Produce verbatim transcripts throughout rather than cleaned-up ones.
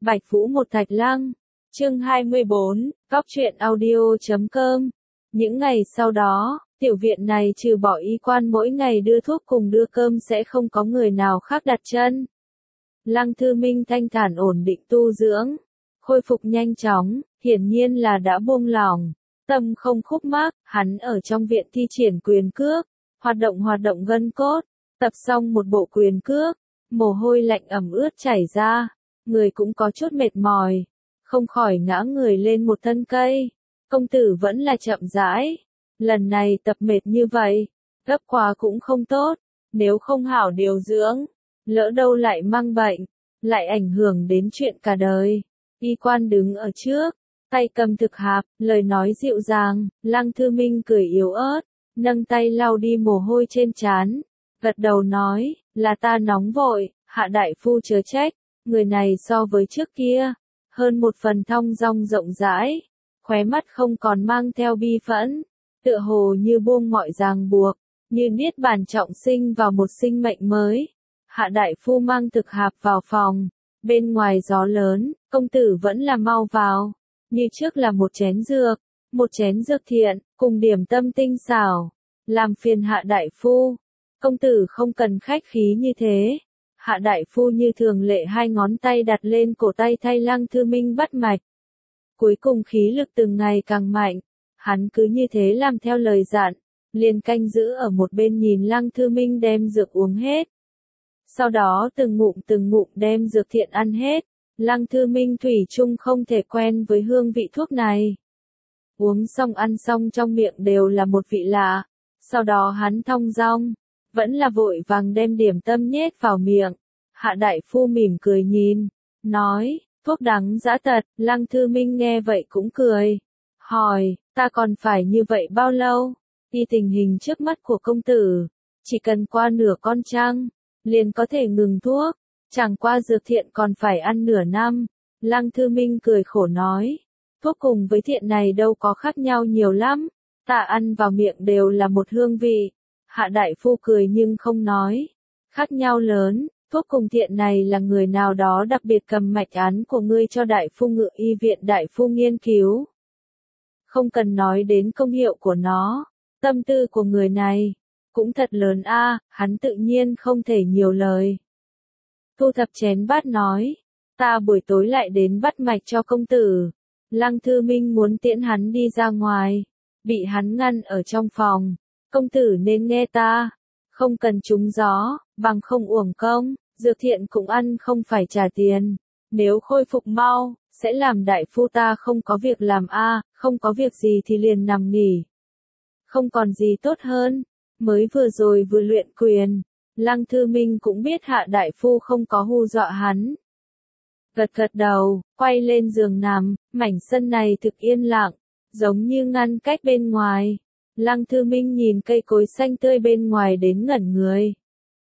Bạch Vũ một Thạch Lăng, chương hai mươi bốn, góc truyện audio chấm com. Những ngày sau đó, tiểu viện này trừ bỏ y quan mỗi ngày đưa thuốc cùng đưa cơm sẽ không có người nào khác đặt chân. Lăng Thư Minh thanh thản ổn định tu dưỡng, khôi phục nhanh chóng, hiển nhiên là đã buông lỏng, tâm không khúc mắc, hắn ở trong viện thi triển quyền cước, hoạt động hoạt động gân cốt, tập xong một bộ quyền cước, mồ hôi lạnh ẩm ướt chảy ra, người cũng có chút mệt mỏi, không khỏi ngã người lên một thân cây. Công tử vẫn là chậm rãi, lần này tập mệt như vậy, gấp quá cũng không tốt, nếu không hảo điều dưỡng, lỡ đâu lại mang bệnh, lại ảnh hưởng đến chuyện cả đời. Y quan đứng ở trước, tay cầm thực hạp, lời nói dịu dàng, Lăng Thư Minh cười yếu ớt, nâng tay lau đi mồ hôi trên trán, gật đầu nói, là ta nóng vội, Hạ đại phu chớ trách, người này so với trước kia, hơn một phần thong dong rộng rãi, khóe mắt không còn mang theo bi phẫn, tựa hồ như buông mọi ràng buộc, như niết bàn trọng sinh vào một sinh mệnh mới. Hạ đại phu mang thực hạp vào phòng, bên ngoài gió lớn, công tử vẫn là mau vào, như trước là một chén dược, một chén dược thiện, cùng điểm tâm tinh xảo, làm phiền Hạ đại phu, công tử không cần khách khí như thế. Hạ đại phu như thường lệ hai ngón tay đặt lên cổ tay thay Lăng Thư Minh bắt mạch. Cuối cùng khí lực từng ngày càng mạnh, hắn cứ như thế làm theo lời dặn, liền canh giữ ở một bên nhìn Lăng Thư Minh đem dược uống hết. Sau đó từng ngụm từng ngụm đem dược thiện ăn hết, Lăng Thư Minh thủy chung không thể quen với hương vị thuốc này. Uống xong ăn xong trong miệng đều là một vị lạ, sau đó hắn thong dong, vẫn là vội vàng đem điểm tâm nhét vào miệng. Hạ đại phu mỉm cười nhìn, nói, thuốc đắng dã tật. Lăng Thư Minh nghe vậy cũng cười, hỏi, ta còn phải như vậy bao lâu? Y tình hình trước mắt của công tử, chỉ cần qua nửa con trăng, liền có thể ngừng thuốc, chẳng qua dược thiện còn phải ăn nửa năm. Lăng Thư Minh cười khổ nói, thuốc cùng với thiện này đâu có khác nhau nhiều lắm, ta ăn vào miệng đều là một hương vị. Hạ đại phu cười nhưng không nói, khác nhau lớn, thuốc cùng thiện này là người nào đó đặc biệt cầm mạch án của ngươi cho đại phu Ngự y viện đại phu nghiên cứu. Không cần nói đến công hiệu của nó, tâm tư của người này cũng thật lớn a, à, hắn tự nhiên không thể nhiều lời. Thu thập chén bát nói, ta buổi tối lại đến bắt mạch cho công tử. Lăng Thư Minh muốn tiễn hắn đi ra ngoài, bị hắn ngăn ở trong phòng. Công tử nên nghe ta, không cần trúng gió, bằng không uổng công, dược thiện cũng ăn không phải trả tiền. Nếu khôi phục mau, sẽ làm đại phu ta không có việc làm a, à, không có việc gì thì liền nằm nghỉ. Không còn gì tốt hơn, mới vừa rồi vừa luyện quyền, Lăng Thư Minh cũng biết Hạ đại phu không có hù dọa hắn. Gật gật đầu, quay lên giường nằm, mảnh sân này thực yên lặng, giống như ngăn cách bên ngoài. Lăng Thư Minh nhìn cây cối xanh tươi bên ngoài đến ngẩn người.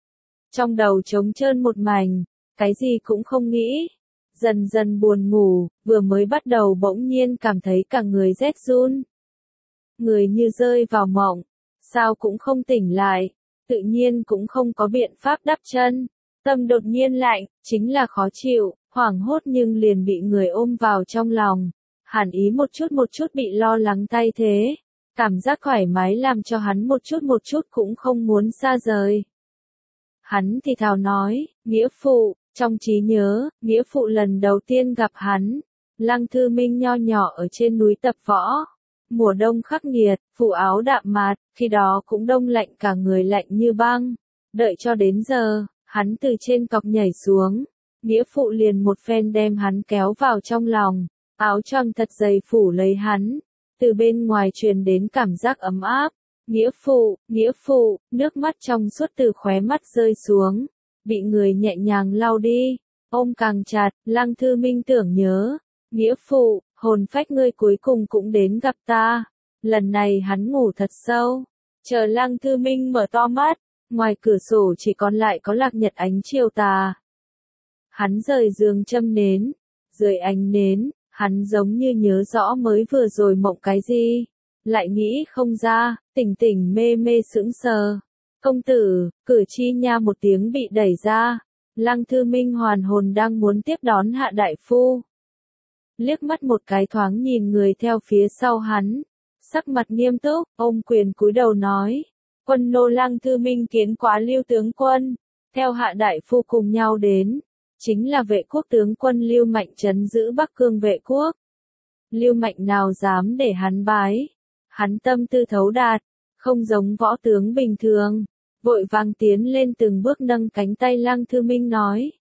Trong đầu trống trơn một mảnh, cái gì cũng không nghĩ. Dần dần buồn ngủ, vừa mới bắt đầu bỗng nhiên cảm thấy cả người rét run. Người như rơi vào mộng, sao cũng không tỉnh lại, tự nhiên cũng không có biện pháp đắp chân. Tâm đột nhiên lạnh, chính là khó chịu, hoảng hốt nhưng liền bị người ôm vào trong lòng. Hàn ý một chút một chút bị lo lắng thay thế. Cảm giác thoải mái làm cho hắn một chút một chút cũng không muốn xa rời. Hắn thì thào nói, nghĩa phụ, trong trí nhớ, nghĩa phụ lần đầu tiên gặp hắn. Lăng Thư Minh nho nhỏ ở trên núi tập võ. Mùa đông khắc nghiệt, phụ áo đạm mát, khi đó cũng đông lạnh cả người lạnh như băng. Đợi cho đến giờ, hắn từ trên cọc nhảy xuống. Nghĩa phụ liền một phen đem hắn kéo vào trong lòng, áo choàng thật dày phủ lấy hắn. Từ bên ngoài truyền đến cảm giác ấm áp. Nghĩa phụ, nghĩa phụ, nước mắt trong suốt từ khóe mắt rơi xuống, bị người nhẹ nhàng lau đi, ôm càng chặt. Lăng Thư Minh tưởng nhớ, nghĩa phụ, hồn phách ngươi cuối cùng cũng đến gặp ta. Lần này hắn ngủ thật sâu, chờ Lăng Thư Minh mở to mắt, ngoài cửa sổ chỉ còn lại có lạc nhật ánh chiều tà. Hắn rời giường châm nến, dưới ánh nến, hắn giống như nhớ rõ mới vừa rồi mộng cái gì, lại nghĩ không ra, tỉnh tỉnh mê mê sững sờ. Công tử, cửa chi nha một tiếng bị đẩy ra, Lăng Thư Minh hoàn hồn đang muốn tiếp đón Hạ đại phu. Liếc mắt một cái thoáng nhìn người theo phía sau hắn, sắc mặt nghiêm túc, ôm quyền cúi đầu nói, quân nô Lăng Thư Minh kiến quá Lưu tướng quân, theo Hạ đại phu cùng nhau đến, chính là vệ quốc tướng quân Lưu Mạnh trấn giữ Bắc Cương vệ quốc. Lưu Mạnh nào dám để hắn bái, hắn tâm tư thấu đạt, không giống võ tướng bình thường, vội vàng tiến lên từng bước nâng cánh tay Lăng Thư Minh nói.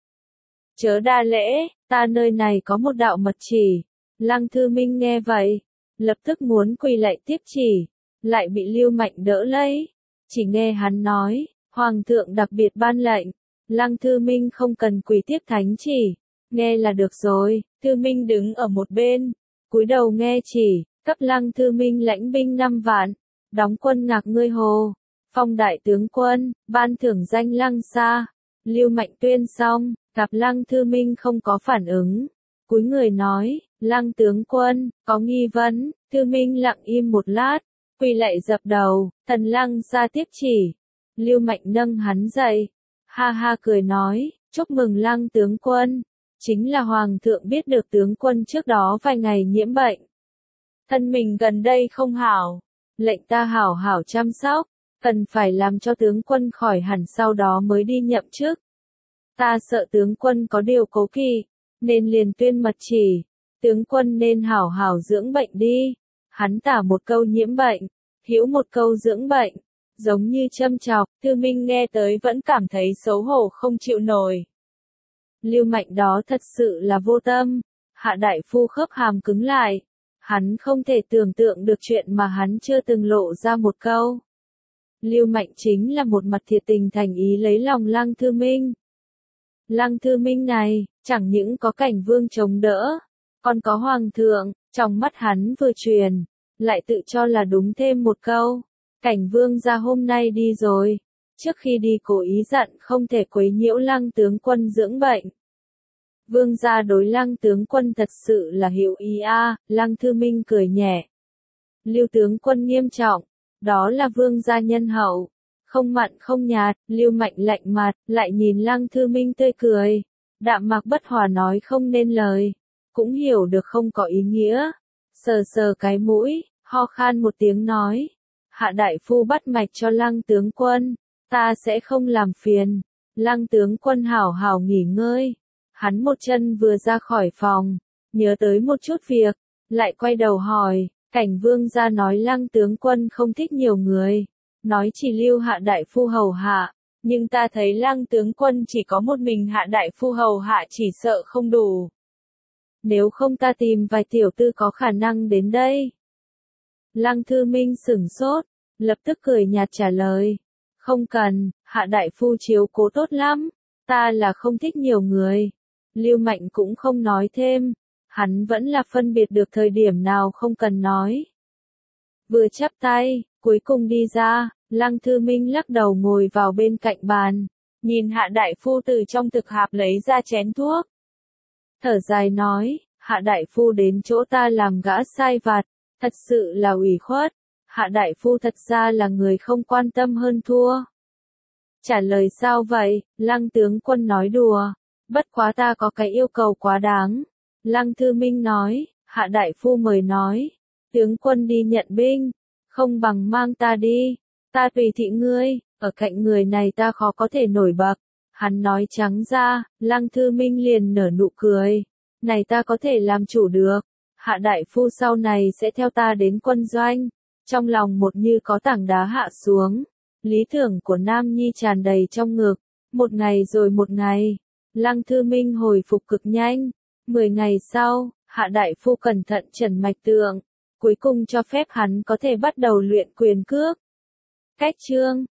Chớ đa lễ, ta nơi này có một đạo mật chỉ. Lăng Thư Minh nghe vậy, lập tức muốn quỳ lạy tiếp chỉ, lại bị Lưu Mạnh đỡ lấy. Chỉ nghe hắn nói, Hoàng thượng đặc biệt ban lệnh, Lăng Thư Minh không cần quỳ tiếp thánh chỉ, nghe là được rồi. Thư Minh đứng ở một bên, cúi đầu nghe chỉ, cấp Lăng Thư Minh lãnh binh năm vạn, đóng quân Ngạc Ngươi Hồ, phong đại tướng quân, ban thưởng danh Lăng Sa. Lưu Mạnh tuyên xong, gặp Lăng Thư Minh không có phản ứng, cúi người nói, Lăng tướng quân, có nghi vấn. Thư Minh lặng im một lát, quỳ lạy dập đầu, thần Lăng Sa tiếp chỉ. Lưu Mạnh nâng hắn dậy, ha ha cười nói, chúc mừng Lăng tướng quân, chính là Hoàng thượng biết được tướng quân trước đó vài ngày nhiễm bệnh. Thân mình gần đây không hảo, lệnh ta hảo hảo chăm sóc, cần phải làm cho tướng quân khỏi hẳn sau đó mới đi nhậm chức. Ta sợ tướng quân có điều cố kỵ, nên liền tuyên mật chỉ, tướng quân nên hảo hảo dưỡng bệnh đi. Hắn tả một câu nhiễm bệnh, hữu một câu dưỡng bệnh, giống như châm chọc. Thư Minh nghe tới vẫn cảm thấy xấu hổ không chịu nổi. Lưu Mạnh đó thật sự là vô tâm. Hạ đại phu khớp hàm cứng lại, hắn không thể tưởng tượng được chuyện mà hắn chưa từng lộ ra một câu. Lưu Mạnh chính là một mặt thiệt tình thành ý lấy lòng Lăng Thư Minh. Lăng Thư Minh này, chẳng những có Cảnh Vương chống đỡ, còn có Hoàng thượng, trong mắt hắn vừa truyền, lại tự cho là đúng thêm một câu. Cảnh Vương gia hôm nay đi rồi, trước khi đi cố ý dặn không thể quấy nhiễu Lăng tướng quân dưỡng bệnh. Vương gia đối Lăng tướng quân thật sự là hiểu ý a. À. Lăng Thư Minh cười nhẹ. Lưu tướng quân nghiêm trọng, đó là vương gia nhân hậu, không mặn không nhạt. Lưu Mạnh lạnh mặt, lại nhìn Lăng Thư Minh tươi cười, đạm mạc bất hòa nói không nên lời, cũng hiểu được không có ý nghĩa. Sờ sờ cái mũi, ho khan một tiếng nói, Hạ đại phu bắt mạch cho Lăng tướng quân, ta sẽ không làm phiền. Lăng tướng quân hảo hảo nghỉ ngơi. Hắn một chân vừa ra khỏi phòng, nhớ tới một chút việc, lại quay đầu hỏi, Cảnh Vương gia nói Lăng tướng quân không thích nhiều người, nói chỉ lưu Hạ đại phu hầu hạ, nhưng ta thấy Lăng tướng quân chỉ có một mình Hạ đại phu hầu hạ chỉ sợ không đủ. Nếu không ta tìm vài tiểu tư có khả năng đến đây. Lăng Thư Minh sửng sốt, lập tức cười nhạt trả lời, không cần, Hạ đại phu chiếu cố tốt lắm, ta là không thích nhiều người. Lưu Mạnh cũng không nói thêm, hắn vẫn là phân biệt được thời điểm nào không cần nói. Vừa chắp tay, cuối cùng đi ra, Lăng Thư Minh lắc đầu ngồi vào bên cạnh bàn, nhìn Hạ đại phu từ trong thực hạp lấy ra chén thuốc. Thở dài nói, Hạ đại phu đến chỗ ta làm gã sai vặt, thật sự là ủy khuất. Hạ đại phu thật ra là người không quan tâm hơn thua. Trả lời sao vậy? Lăng tướng quân nói đùa, bất quá ta có cái yêu cầu quá đáng. Lăng Thư Minh nói, Hạ đại phu mời nói, tướng quân đi nhận binh, không bằng mang ta đi, ta tùy thị ngươi, ở cạnh người này ta khó có thể nổi bật. Hắn nói trắng ra, Lăng Thư Minh liền nở nụ cười, này ta có thể làm chủ được, Hạ đại phu sau này sẽ theo ta đến quân doanh. Trong lòng một như có tảng đá hạ xuống, lý tưởng của Nam Nhi tràn đầy trong ngực, một ngày rồi một ngày, Lăng Thư Minh hồi phục cực nhanh. Mười ngày sau, Hạ đại phu cẩn thận trần mạch tượng, cuối cùng cho phép hắn có thể bắt đầu luyện quyền cước. Cách chương